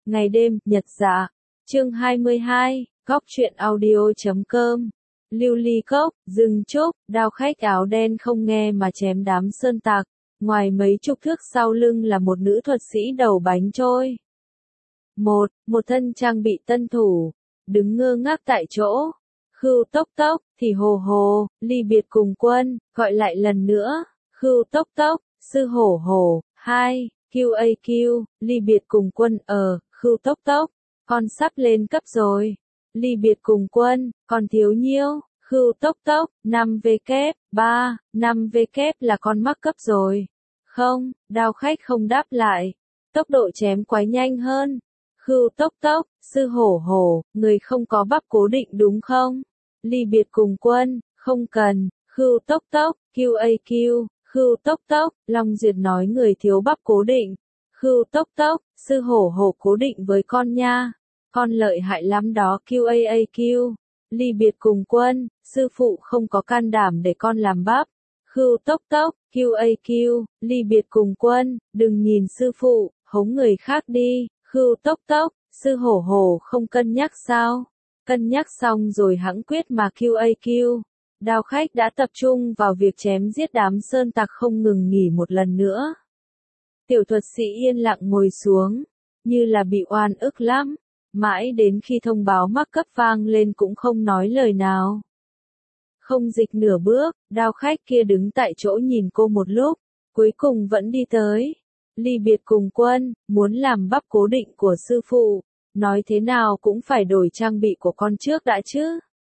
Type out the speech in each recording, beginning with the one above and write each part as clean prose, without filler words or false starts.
Ngày đêm, nhật dạ. Chương 22, Góc truyện audio.com. Lưu ly cốc, rừng trúc, đao khách áo đen không nghe mà chém đám sơn tặc. Ngoài mấy chục thước sau lưng là một nữ thuật sĩ đầu bánh trôi. Một thân trang bị tân thủ, đứng ngơ ngác tại chỗ. Khưu tốc tốc, thì hồ hồ, ly biệt cùng quân, gọi lại lần nữa. Khưu tốc tốc, sư hổ hổ, 2, QAQ, ly biệt cùng quân Khưu tốc tốc, con sắp lên cấp rồi. Ly biệt cùng quân, còn thiếu nhiêu. Khưu tốc tốc, 5W, 3, 5W là con mắc cấp rồi. Không, đao khách không đáp lại. Tốc độ chém quái nhanh hơn. Khưu tốc tốc, sư hổ hổ, người không có bắp cố định đúng không? Ly biệt cùng quân, không cần. Khưu tốc tốc, QAQ, Khưu tốc tốc, Long Duyệt nói người thiếu bắp cố định. Khưu tốc tốc, sư hổ hổ cố định với con nha. Con lợi hại lắm đó QAQ. Ly biệt cùng quân, sư phụ không có can đảm để con làm bắp. Khưu tốc tốc, QAQ, ly biệt cùng quân, đừng nhìn sư phụ, hống người khác đi. Khưu tốc tốc, sư hổ hổ không cân nhắc sao? Cân nhắc xong rồi hẵng quyết mà QAQ. Đao khách đã tập trung vào việc chém giết đám sơn tặc không ngừng nghỉ một lần nữa. Tiểu thuật sĩ yên lặng ngồi xuống, như là bị oan ức lắm, mãi đến khi thông báo mắc cấp vang lên cũng không nói lời nào. Không dịch nửa bước, đao khách kia đứng tại chỗ nhìn cô một lúc, cuối cùng vẫn đi tới. Ly biệt cùng quân, muốn làm bắp cố định của sư phụ, nói thế nào cũng phải đổi trang bị của con trước đã chứ.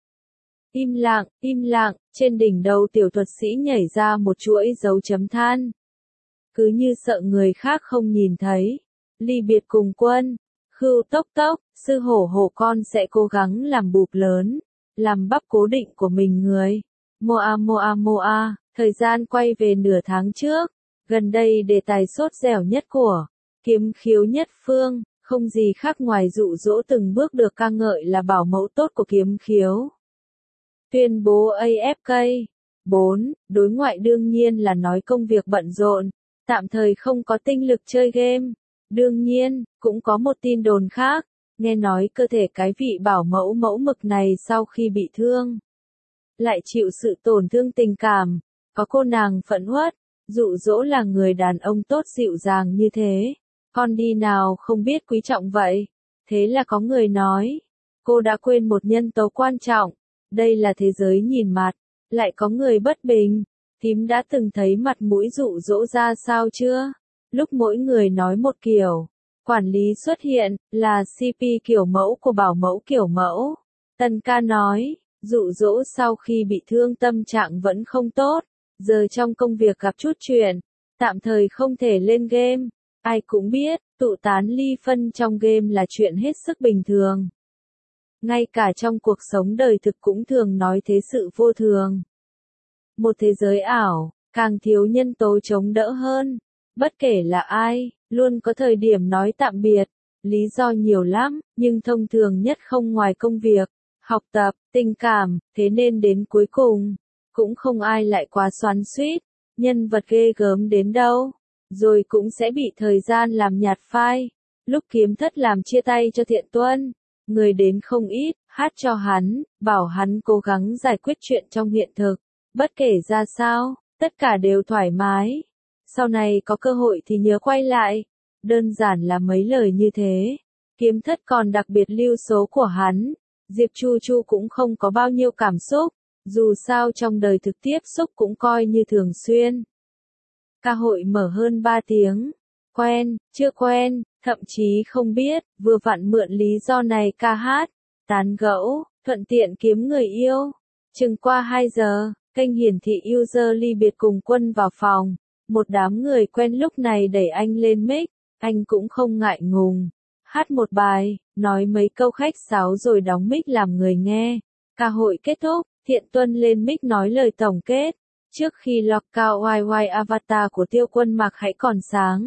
Im lặng, trên đỉnh đầu tiểu thuật sĩ nhảy ra một chuỗi dấu chấm than. Cứ như sợ người khác không nhìn thấy. Ly biệt cùng quân, Khưu tốc tốc, sư hổ hổ con sẽ cố gắng làm bụp lớn, làm bắp cố định của mình người. Moa, thời gian quay về nửa tháng trước, gần đây đề tài sốt dẻo nhất của Kiếm Khiếu Nhất Phương, không gì khác ngoài dụ dỗ từng bước được ca ngợi là bảo mẫu tốt của Kiếm Khiếu. Tuyên bố AFK. 4. Đối ngoại đương nhiên là nói công việc bận rộn, tạm thời không có tinh lực chơi game. Đương nhiên, cũng có một tin đồn khác, nghe nói cơ thể cái vị bảo mẫu mẫu mực này sau khi bị thương, lại chịu sự tổn thương tình cảm, có cô nàng phẫn uất, dụ dỗ là người đàn ông tốt dịu dàng như thế. Con đi nào không biết quý trọng vậy. Thế là có người nói, cô đã quên một nhân tố quan trọng, đây là thế giới nhìn mặt. Lại có người bất bình, thím đã từng thấy mặt mũi dụ dỗ ra sao chưa? Lúc mỗi người nói một kiểu, quản lý xuất hiện, là CP kiểu mẫu của bảo mẫu kiểu mẫu. Tần ca nói, dụ dỗ sau khi bị thương tâm trạng vẫn không tốt, giờ trong công việc gặp chút chuyện, tạm thời không thể lên game. Ai cũng biết, tụ tán ly phân trong game là chuyện hết sức bình thường. Ngay cả trong cuộc sống đời thực cũng thường nói thế sự vô thường. Một thế giới ảo, càng thiếu nhân tố chống đỡ hơn. Bất kể là ai, luôn có thời điểm nói tạm biệt. Lý do nhiều lắm, nhưng thông thường nhất không ngoài công việc, học tập, tình cảm, thế nên đến cuối cùng, cũng không ai lại quá xoắn xuýt, nhân vật ghê gớm đến đâu, rồi cũng sẽ bị thời gian làm nhạt phai. Lúc Kiếm Thất làm chia tay cho Thiện Tuân, người đến không ít, hát cho hắn, bảo hắn cố gắng giải quyết chuyện trong hiện thực. Bất kể ra sao, tất cả đều thoải mái. Sau này có cơ hội thì nhớ quay lại. Đơn giản là mấy lời như thế. Kiếm Thất còn đặc biệt lưu số của hắn. Diệp Chu Chu cũng không có bao nhiêu cảm xúc. Dù sao trong đời thực tiếp xúc cũng coi như thường xuyên. Ca hội mở hơn 3 tiếng. Quen, chưa quen, thậm chí không biết, vừa vặn mượn lý do này ca hát, tán gẫu, thuận tiện kiếm người yêu. Chừng qua 2 giờ. Kênh hiển thị user ly biệt cùng quân vào phòng. Một đám người quen lúc này đẩy anh lên mic, anh cũng không ngại ngùng. Hát một bài, nói mấy câu khách sáo rồi đóng mic làm người nghe. Ca hội kết thúc, Thiện Tuân lên mic nói lời tổng kết. Trước khi lock cao YY avatar của Tiêu Quân Mạc hãy còn sáng.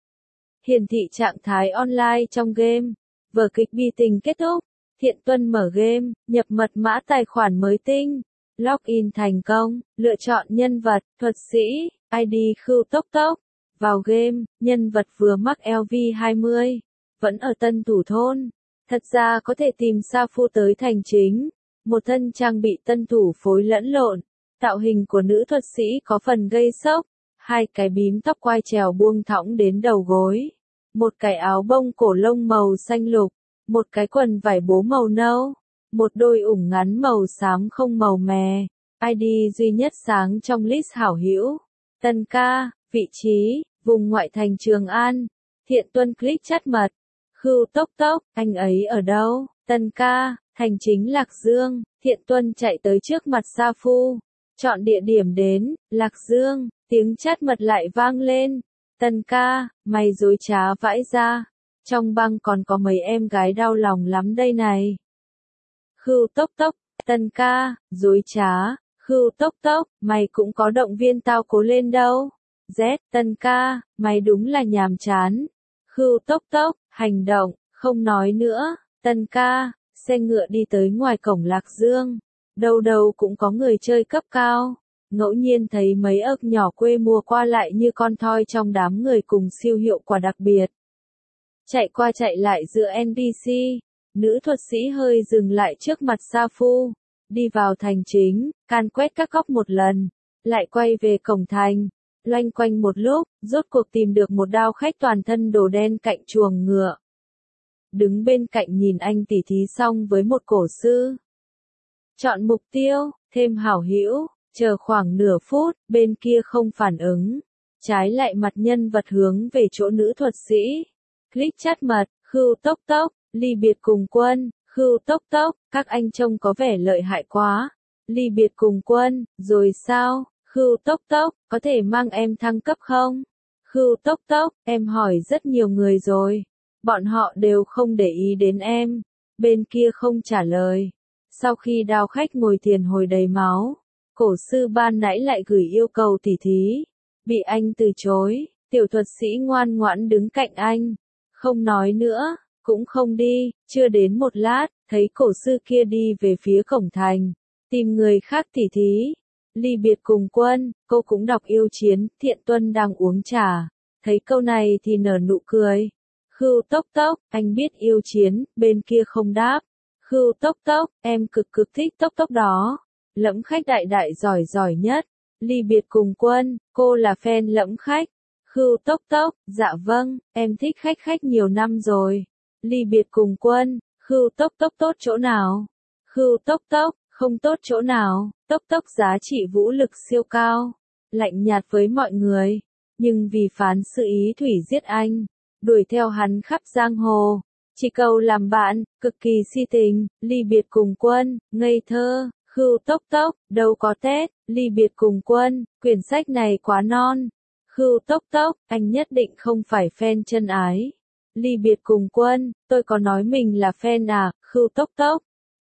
Hiển thị trạng thái online trong game. Vở kịch bi tình kết thúc. Thiện Tuân mở game, nhập mật mã tài khoản mới tinh. Login thành công, lựa chọn nhân vật, thuật sĩ, ID Khưu tốc tốc. Vào game, nhân vật vừa mắc LV20. vẫn ở Tân Thủ Thôn. Thật ra có thể tìm Sa Phu tới thành chính. Một thân trang bị tân thủ phối lẫn lộn. Tạo hình của nữ thuật sĩ có phần gây sốc. Hai cái bím tóc quai trèo buông thõng đến đầu gối. Một cái áo bông cổ lông màu xanh lục. Một cái quần vải bố màu nâu. Một đôi ủng ngắn màu xám không màu mè. ID duy nhất sáng trong list hảo hữu. Tân ca, vị trí, vùng ngoại thành Trường An. Thiện Tuân click chat mật. Khưu tốc tốc, anh ấy ở đâu? Tân ca, thành chính Lạc Dương. Thiện Tuân chạy tới trước mặt Sa Phu. Chọn địa điểm đến, Lạc Dương, tiếng chat mật lại vang lên. Tân ca, mày dối trá vãi ra. Trong băng còn có mấy em gái đau lòng lắm đây này. Khưu tốc tốc, Tân ca, dối trá. Khưu tốc tốc, mày cũng có động viên tao cố lên đâu. Z, Tân ca, mày đúng là nhàm chán. Khưu tốc tốc, hành động, không nói nữa. Tân ca, xe ngựa đi tới ngoài cổng Lạc Dương. Đâu đâu cũng có người chơi cấp cao. Ngẫu nhiên thấy mấy ức nhỏ quê mùa qua lại như con thoi trong đám người cùng siêu hiệu quả đặc biệt. Chạy qua chạy lại giữa NPC. Nữ thuật sĩ hơi dừng lại trước mặt Sa Phu. Đi vào thành chính, can quét các góc một lần. Lại quay về cổng thành. Loanh quanh một lúc, rốt cuộc tìm được một đao khách toàn thân đồ đen cạnh chuồng ngựa. Đứng bên cạnh nhìn anh tỉ thí xong với một cổ sư. Chọn mục tiêu, thêm hảo hữu, chờ khoảng nửa phút, bên kia không phản ứng. Trái lại mặt nhân vật hướng về chỗ nữ thuật sĩ. Click chat mật, Khưu tốc tốc, ly biệt cùng quân, Khưu tốc tốc, các anh trông có vẻ lợi hại quá. Ly biệt cùng quân, rồi sao? Khưu tốc tốc, có thể mang em thăng cấp không? Khưu tốc tốc, em hỏi rất nhiều người rồi. Bọn họ đều không để ý đến em. Bên kia không trả lời. Sau khi đao khách ngồi thiền hồi đầy máu, cổ sư ban nãy lại gửi yêu cầu tỉ thí. Bị anh từ chối, tiểu thuật sĩ ngoan ngoãn đứng cạnh anh. Không nói nữa, cũng không đi, chưa đến một lát, thấy cổ sư kia đi về phía cổng thành. Tìm người khác tỉ thí. Ly biệt cùng quân, cô cũng đọc yêu chiến, Thiện Tuân đang uống trà. Thấy câu này thì nở nụ cười. Khưu tốc tốc, anh biết yêu chiến, bên kia không đáp. Khưu tốc tốc, em cực cực thích tốc tốc đó. Lẫm khách đại đại giỏi giỏi nhất. Ly biệt cùng quân, cô là fan lẫm khách. Khưu tốc tốc, dạ vâng, em thích khách khách nhiều năm rồi. Ly biệt cùng quân, Khưu tốc tốc tốt chỗ nào? Khưu tốc tốc, không tốt chỗ nào, tốc tốc giá trị vũ lực siêu cao. Lạnh nhạt với mọi người. Nhưng vì phán sự ý thủy giết anh. Đuổi theo hắn khắp giang hồ. Chỉ cầu làm bạn, cực kỳ si tình, ly biệt cùng quân, ngây thơ, Khưu tốc tốc, đâu có Tết, ly biệt cùng quân, quyển sách này quá non. Khưu tốc tốc, anh nhất định không phải fan chân ái. Ly biệt cùng quân, tôi có nói mình là fan à, Khưu tốc tốc.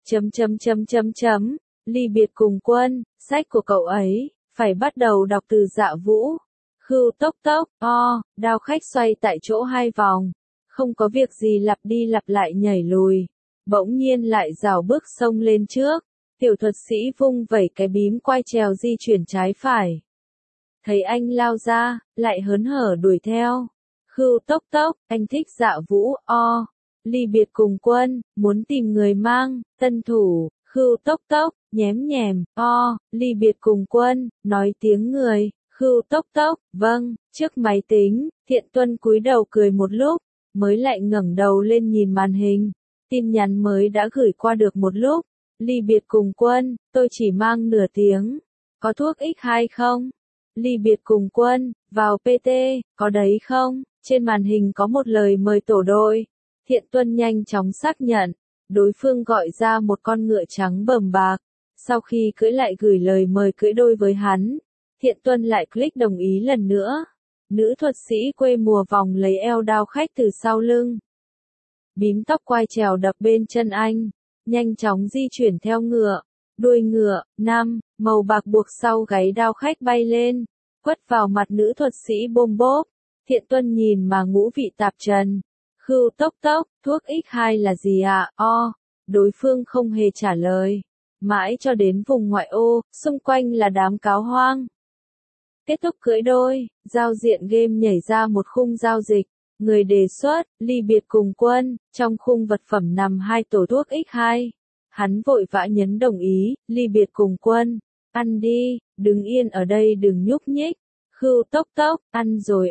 Ly biệt cùng quân, sách của cậu ấy, phải bắt đầu đọc từ Dạ Vũ. Khưu tốc tốc, đao khách xoay tại chỗ 2 vòng. Không có việc gì lặp đi lặp lại nhảy lùi. Bỗng nhiên lại rảo bước xông lên trước. Tiểu thuật sĩ vung vẩy cái bím quai trèo di chuyển trái phải. Thấy anh lao ra, lại hớn hở đuổi theo. Khưu tốc tốc, anh thích Dạ Vũ, Ly biệt cùng quân, muốn tìm người mang, tân thủ, Khưu tốc tốc, nhém nhèm, ly biệt cùng quân, nói tiếng người, Khưu tốc tốc, vâng, trước máy tính, Thiện Tuân cúi đầu cười một lúc, mới lại ngẩng đầu lên nhìn màn hình, tin nhắn mới đã gửi qua được một lúc, ly biệt cùng quân, tôi chỉ mang nửa tiếng, có thuốc X2 không? Ly biệt cùng quân, vào PT, có đấy không? Trên màn hình có một lời mời tổ đội. Thiện Tuân nhanh chóng xác nhận. Đối phương gọi ra một con ngựa trắng bầm bạc. Sau khi cưỡi lại gửi lời mời cưỡi đôi với hắn. Thiện Tuân lại click đồng ý lần nữa. Nữ thuật sĩ quê mùa vòng lấy eo đao khách từ sau lưng. Bím tóc quai trèo đập bên chân anh. Nhanh chóng di chuyển theo ngựa. Đuôi ngựa, màu bạc buộc sau gáy đao khách bay lên. Quất vào mặt nữ thuật sĩ bôm bốp. Thiện Tuân nhìn mà ngũ vị tạp trần. Khưu tốc tốc, thuốc X2 là gì ạ? Đối phương không hề trả lời. Mãi cho đến vùng ngoại ô, xung quanh là đám cáo hoang. Kết thúc cưỡi đôi, giao diện game nhảy ra một khung giao dịch. Người đề xuất, ly biệt cùng quân, trong khung vật phẩm nằm 2 tổ thuốc X2. Hắn vội vã nhấn đồng ý, ly biệt cùng quân, ăn đi, đứng yên ở đây đừng nhúc nhích. Khưu tốc tốc, ăn rồi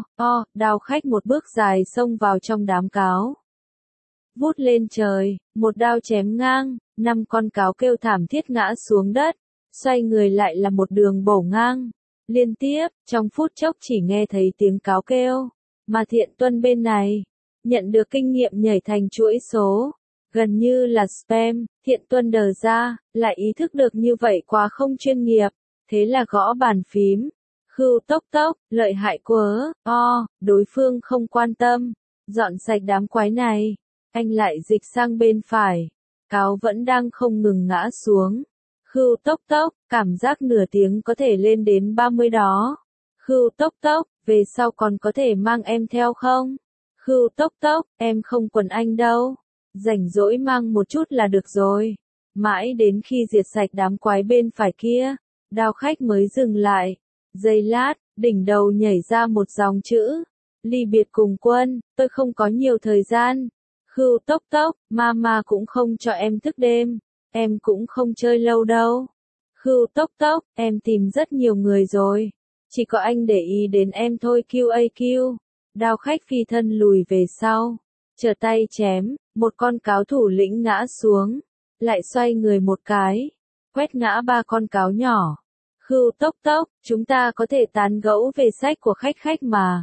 đao khách một bước dài xông vào trong đám cáo. Vút lên trời, một đao chém ngang, 5 con cáo kêu thảm thiết ngã xuống đất, xoay người lại là một đường bổ ngang. Liên tiếp, trong phút chốc chỉ nghe thấy tiếng cáo kêu, mà Thiện Tuân bên này, nhận được kinh nghiệm nhảy thành chuỗi số, gần như là spam, Thiện Tuân đờ ra, lại ý thức được như vậy quá không chuyên nghiệp, thế là gõ bàn phím. Khưu tốc tốc, lợi hại quá, đối phương không quan tâm, dọn sạch đám quái này, anh lại dịch sang bên phải, cáo vẫn đang không ngừng ngã xuống. Khưu tốc tốc, cảm giác nửa tiếng có thể lên đến 30 đó. Khưu tốc tốc, về sau còn có thể mang em theo không? Khưu tốc tốc, em không quần anh đâu. Rảnh rỗi mang một chút là được rồi. Mãi đến khi diệt sạch đám quái bên phải kia, đao khách mới dừng lại. Giây lát, đỉnh đầu nhảy ra một dòng chữ. Ly biệt cùng quân, tôi không có nhiều thời gian. Khưu tốc tốc, mama cũng không cho em thức đêm. Em cũng không chơi lâu đâu. Khưu tốc tốc, em tìm rất nhiều người rồi. Chỉ có anh để ý đến em thôi QAQ. Đao khách phi thân lùi về sau. Trở tay chém, một con cáo thủ lĩnh ngã xuống. Lại xoay người một cái. Quét ngã 3 con cáo nhỏ. Khưu tốc tốc, chúng ta có thể tán gẫu về sách của khách mà.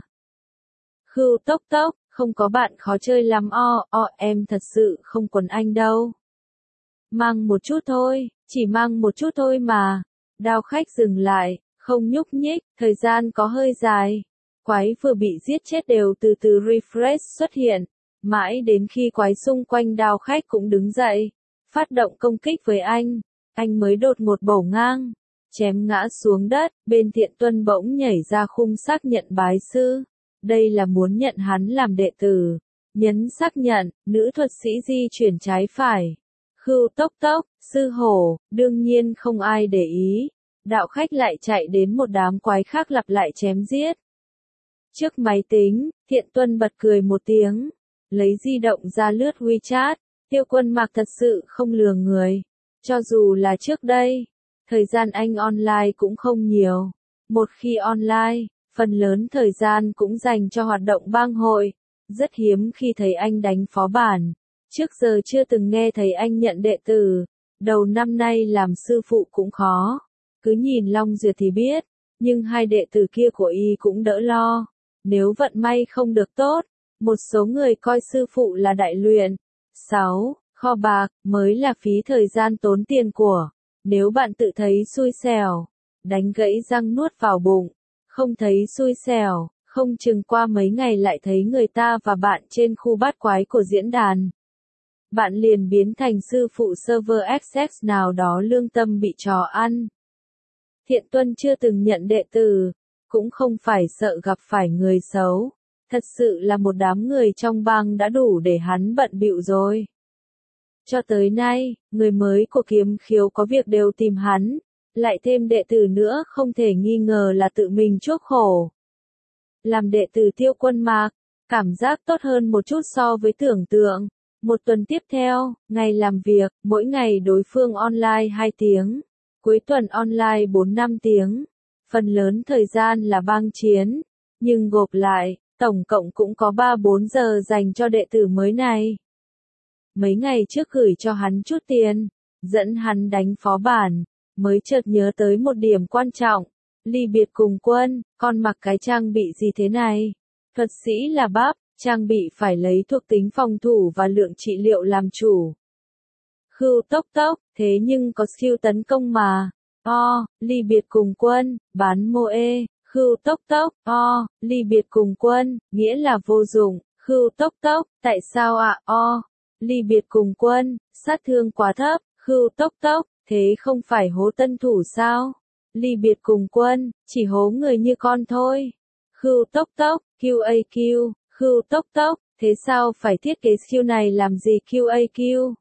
Khưu tốc tốc, không có bạn khó chơi lắm em thật sự không quần anh đâu. Mang một chút thôi, chỉ mang một chút thôi mà. Đao khách dừng lại, không nhúc nhích, thời gian có hơi dài. Quái vừa bị giết chết đều từ từ refresh xuất hiện. Mãi đến khi quái xung quanh đao khách cũng đứng dậy, phát động công kích với anh mới đột ngột bổ ngang, chém ngã xuống đất, bên Thiện Tuân bỗng nhảy ra khung xác nhận bái sư. Đây là muốn nhận hắn làm đệ tử. Nhấn xác nhận, nữ thuật sĩ di chuyển trái phải. Khưu tốc tốc, sư hổ, đương nhiên không ai để ý. Đạo khách lại chạy đến một đám quái khác lặp lại chém giết. Trước máy tính, Thiện Tuân bật cười một tiếng. Lấy di động ra lướt WeChat. Tiêu Quân Mạc thật sự không lừa người. Cho dù là trước đây, thời gian anh online cũng không nhiều. Một khi online, phần lớn thời gian cũng dành cho hoạt động bang hội. Rất hiếm khi thấy anh đánh phó bản. Trước giờ chưa từng nghe thấy anh nhận đệ tử. Đầu năm nay làm sư phụ cũng khó. Cứ nhìn Long Duyệt thì biết. Nhưng 2 đệ tử kia của y cũng đỡ lo. Nếu vận may không được tốt, một số người coi sư phụ là đại luyện. 6. Kho bạc, mới là phí thời gian tốn tiền của. Nếu bạn tự thấy xui xẻo, đánh gãy răng nuốt vào bụng. Không thấy xui xẻo, không chừng qua mấy ngày lại thấy người ta và bạn trên khu bát quái của diễn đàn. Bạn liền biến thành sư phụ server access nào đó lương tâm bị trò ăn. Thiện Tuân chưa từng nhận đệ tử, cũng không phải sợ gặp phải người xấu. Thật sự là một đám người trong bang đã đủ để hắn bận bịu rồi. Cho tới nay, người mới của Kiếm Khiếu có việc đều tìm hắn, lại thêm đệ tử nữa không thể nghi ngờ là tự mình chuốc khổ. Làm đệ tử Tiêu Quân Mạc, cảm giác tốt hơn một chút so với tưởng tượng. Một tuần tiếp theo, ngày làm việc, mỗi ngày đối phương online 2 tiếng, cuối tuần online 4-5 tiếng. Phần lớn thời gian là bang chiến, nhưng gộp lại, tổng cộng cũng có 3-4 giờ dành cho đệ tử mới này. Mấy ngày trước gửi cho hắn chút tiền, dẫn hắn đánh phó bản, mới chợt nhớ tới một điểm quan trọng. Ly biệt cùng quân, con mặc cái trang bị gì thế này? Thuật sĩ là bắp, trang bị phải lấy thuộc tính phòng thủ và lượng trị liệu làm chủ. Khưu tốc tốc, thế nhưng có skill tấn công mà. Ly biệt cùng quân, bán moe. Khưu tốc tốc, ly biệt cùng quân, nghĩa là vô dụng. Khưu tốc tốc, tại sao ạ? Ly biệt cùng quân, sát thương quá thấp. Khưu tốc tốc, thế không phải hố tân thủ sao? Ly biệt cùng quân, chỉ hố người như con thôi. Khưu tốc tốc, QAQ, khưu tốc tốc, thế sao phải thiết kế skill này làm gì QAQ?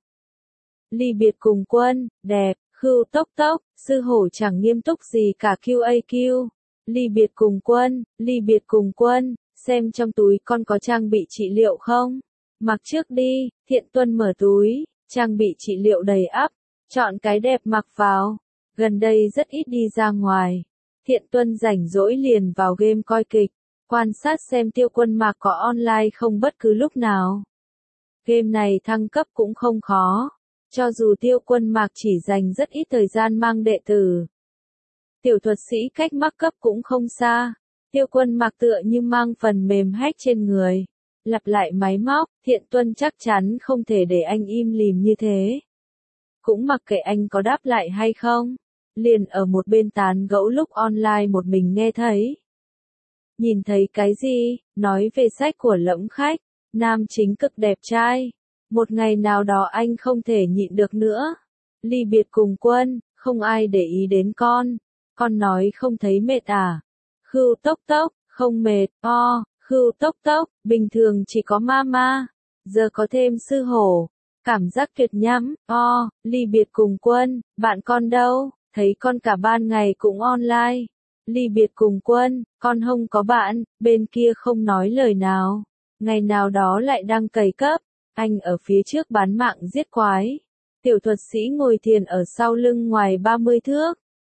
Ly biệt cùng quân, đẹp, khưu tốc tốc, sư hổ chẳng nghiêm túc gì cả QAQ. Ly biệt cùng quân, xem trong túi con có trang bị trị liệu không? Mặc trước đi, Thiện Tuân mở túi, trang bị trị liệu đầy ắp, chọn cái đẹp mặc vào. Gần đây rất ít đi ra ngoài. Thiện Tuân rảnh rỗi liền vào game coi kịch, quan sát xem Tiêu Quân Mạc có online không bất cứ lúc nào. Game này thăng cấp cũng không khó, cho dù Tiêu Quân Mạc chỉ dành rất ít thời gian mang đệ tử. Tiểu thuật sĩ cách mắc cấp cũng không xa, Tiêu Quân Mạc tựa như mang phần mềm hack trên người. Lặp lại máy móc, Thiện Tuân chắc chắn không thể để anh im lìm như thế. Cũng mặc kệ anh có đáp lại hay không, liền ở một bên tán gẫu lúc online một mình nghe thấy. Nhìn thấy cái gì, nói về sách của Lẫm Khách, nam chính cực đẹp trai. Một ngày nào đó anh không thể nhịn được nữa. Ly biệt cùng Quân, không ai để ý đến con nói không thấy mệt à? Khưu tốc tốc, không mệt, Khưu tốc tốc, bình thường chỉ có mama, giờ có thêm sư hổ, cảm giác tuyệt nhắm, Ly biệt cùng Quân, bạn con đâu, thấy con cả ban ngày cũng online. Ly biệt cùng Quân, con không có bạn, bên kia không nói lời nào, ngày nào đó lại đang cày cấp, anh ở phía trước bán mạng giết quái. Tiểu thuật sĩ ngồi thiền ở sau lưng ngoài 30 thước.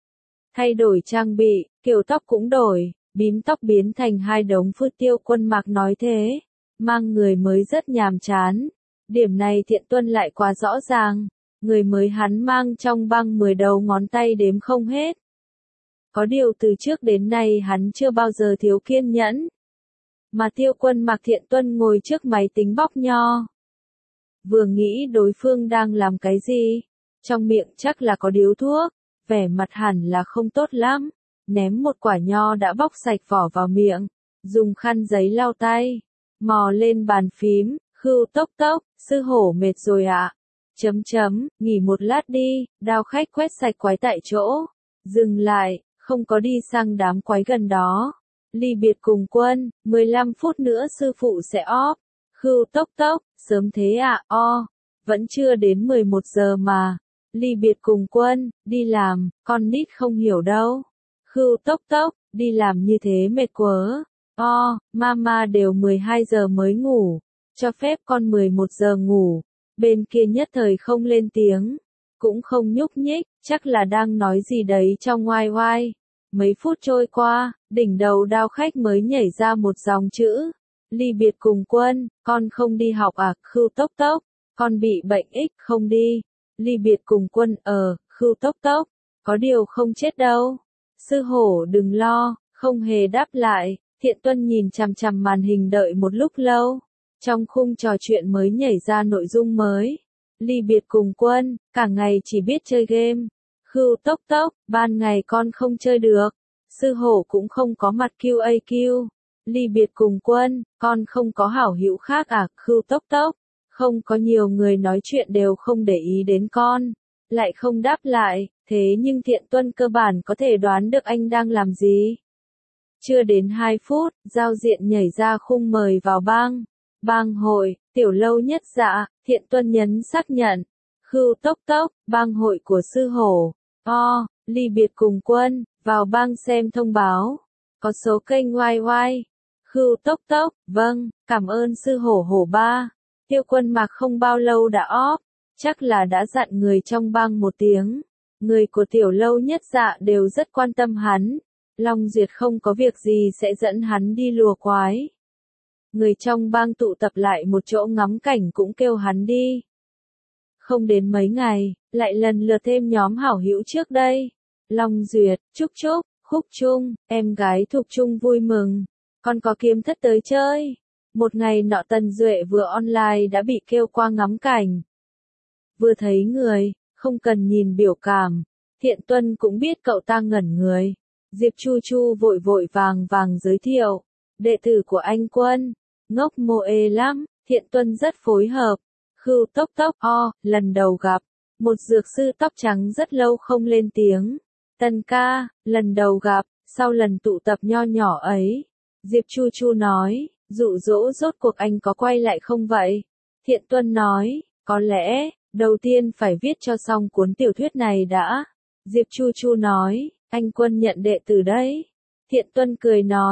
Thay đổi trang bị, kiểu tóc cũng đổi, bím tóc biến thành hai đống phư. Tiêu Quân Mạc nói thế, mang người mới rất nhàm chán. Điểm này Thiện Tuân lại quá rõ ràng, người mới hắn mang trong băng 10 đầu ngón tay đếm không hết. Có điều từ trước đến nay hắn chưa bao giờ thiếu kiên nhẫn. Mà Tiêu Quân Mạc Thiện Tuân ngồi trước máy tính bóc nho. Vừa nghĩ đối phương đang làm cái gì, trong miệng chắc là có điếu thuốc, vẻ mặt hẳn là không tốt lắm. Ném một quả nho đã bóc sạch vỏ vào miệng, dùng khăn giấy lau tay, mò lên bàn phím, Khưu tốc tốc, sư hổ mệt rồi ạ. Nghỉ một lát đi, Đao Khách quét sạch quái tại chỗ. Dừng lại, không có đi sang đám quái gần đó. Ly biệt cùng Quân, 15 phút nữa sư phụ sẽ off. Khưu tốc tốc, sớm thế ạ, vẫn chưa đến 11 giờ mà. Ly biệt cùng Quân, đi làm, con nít không hiểu đâu. Khưu tốc tốc, đi làm như thế mệt quá. Mama đều 12 giờ mới ngủ, cho phép con 11 giờ ngủ. Bên kia nhất thời không lên tiếng, cũng không nhúc nhích, chắc là đang nói gì đấy trong ngoai ngoai. Mấy phút trôi qua, đỉnh đầu Đao Khách mới nhảy ra một dòng chữ. Ly biệt cùng Quân, con không đi học à? Khưu tốc tốc, con bị bệnh không đi. Ly biệt cùng Quân, Khưu tốc tốc, có điều không chết đâu. Sư hổ đừng lo, không hề đáp lại. Thiện Tuân nhìn chằm chằm màn hình đợi một lúc lâu. Trong khung trò chuyện mới nhảy ra nội dung mới. Ly biệt cùng Quân, cả ngày chỉ biết chơi game. Khưu tốc tốc, ban ngày con không chơi được. Sư hổ cũng không có mặt QAQ. Ly biệt cùng Quân, con không có hảo hữu khác à? Khưu tốc tốc, không có nhiều người nói chuyện đều không để ý đến con. Lại không đáp lại, thế nhưng Thiện Tuân cơ bản có thể đoán được anh đang làm gì. Chưa đến 2 phút, giao diện nhảy ra khung mời vào bang hội, tiểu lâu nhất dạ, Thiện Tuân nhấn xác nhận. Khưu tốc tốc, bang hội của sư hổ. Ly biệt cùng Quân, vào bang xem thông báo. Có số kênh YY. Khưu tốc tốc, vâng, cảm ơn sư hổ hổ ba. Tiêu Quân Mạc không bao lâu đã off, chắc là đã dặn người trong bang một tiếng. Người của tiểu lâu nhất dạ đều rất quan tâm hắn. Long Duyệt không có việc gì sẽ dẫn hắn đi lùa quái. Người trong bang tụ tập lại một chỗ ngắm cảnh cũng kêu hắn đi. Không đến mấy ngày, lại lần lượt thêm nhóm hảo hữu trước đây. Long Duyệt, Trúc Trúc, Khúc Trung, em gái Thục Trung vui mừng. Con có Kiếm Thất tới chơi. Một ngày nọ Tần Duệ vừa online đã bị kêu qua ngắm cảnh. Vừa thấy người, không cần nhìn biểu cảm. Thiện Tuân cũng biết cậu ta ngẩn người. Diệp Chu Chu vội vội vàng giới thiệu. Đệ tử của anh Quân. Ngốc mô ê lắm, Thiện Tuân rất phối hợp. Khưu tốc tốc, lần đầu gặp. Một dược sư tóc trắng rất lâu không lên tiếng. Tần ca, lần đầu gặp, sau lần tụ tập nho nhỏ ấy. Diệp Chu Chu nói, dụ dỗ rốt cuộc anh có quay lại không vậy? Thiện Tuân nói, có lẽ, đầu tiên phải viết cho xong cuốn tiểu thuyết này đã. Diệp Chu Chu nói, anh Quân nhận đệ tử đấy. Thiện Tuân cười nói,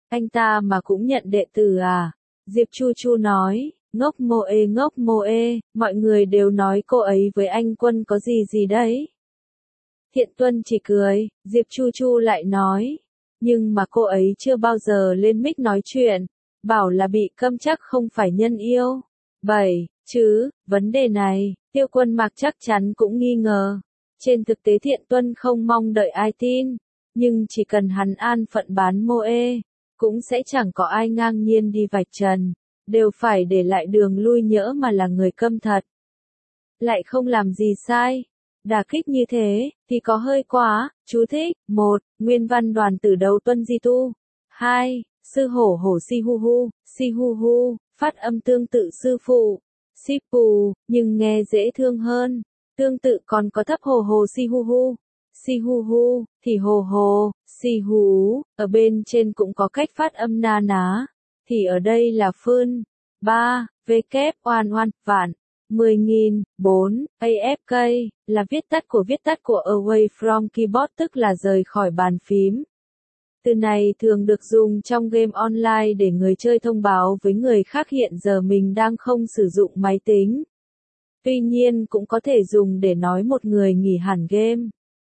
Anh ta mà cũng nhận đệ tử à? Diệp Chu Chu nói, ngốc mô ê, mọi người đều nói cô ấy với anh Quân có gì gì đấy. Thiện Tuân chỉ cười, Diệp Chu Chu lại nói, nhưng mà cô ấy chưa bao giờ lên mic nói chuyện, bảo là bị câm chắc không phải nhân yêu. 7. Chứ, vấn đề này, Tiêu Quân Mạc chắc chắn cũng nghi ngờ. Trên thực tế Thiện Tuân không mong đợi ai tin, nhưng chỉ cần hắn an phận bán mô ê, cũng sẽ chẳng có ai ngang nhiên đi vạch trần, đều phải để lại đường lui nhỡ mà là người câm thật. Lại không làm gì sai. Đả kích như thế, thì có hơi quá. Chú thích. 1. Nguyên văn đoàn từ đầu Tuân Di Tu. 2. Sư hổ hổ si hu hu, phát âm tương tự sư phụ, si pù, nhưng nghe dễ thương hơn. Tương tự còn có thấp hồ hồ si hu hu, thì hồ hồ, si hú, ở bên trên cũng có cách phát âm na ná, thì ở đây là phơn. 3. V kép oan oan, vạn. 10.000, 4, AFK, là viết tắt của Away from Keyboard tức là rời khỏi bàn phím. Từ này thường được dùng trong game online để người chơi thông báo với người khác hiện giờ mình đang không sử dụng máy tính. Tuy nhiên cũng có thể dùng để nói một người nghỉ hẳn game.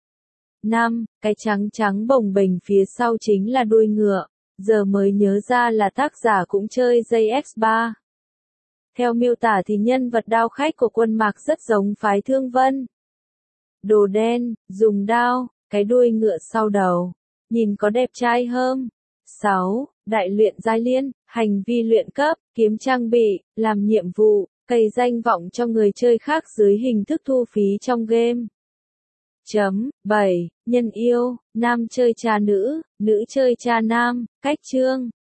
5. Cái trắng trắng bồng bềnh phía sau chính là đuôi ngựa, giờ mới nhớ ra là tác giả cũng chơi JX3. Theo miêu tả thì nhân vật đao khách của Quân Mạc rất giống phái Thương Vân. Đồ đen, dùng đao, cái đuôi ngựa sau đầu, nhìn có đẹp trai hơn. 6. Đại luyện giai liên, hành vi luyện cấp, kiếm trang bị, làm nhiệm vụ, cày danh vọng cho người chơi khác dưới hình thức thu phí trong game. 7. Nhân yêu, nam chơi cha nữ, nữ chơi cha nam, cách chương.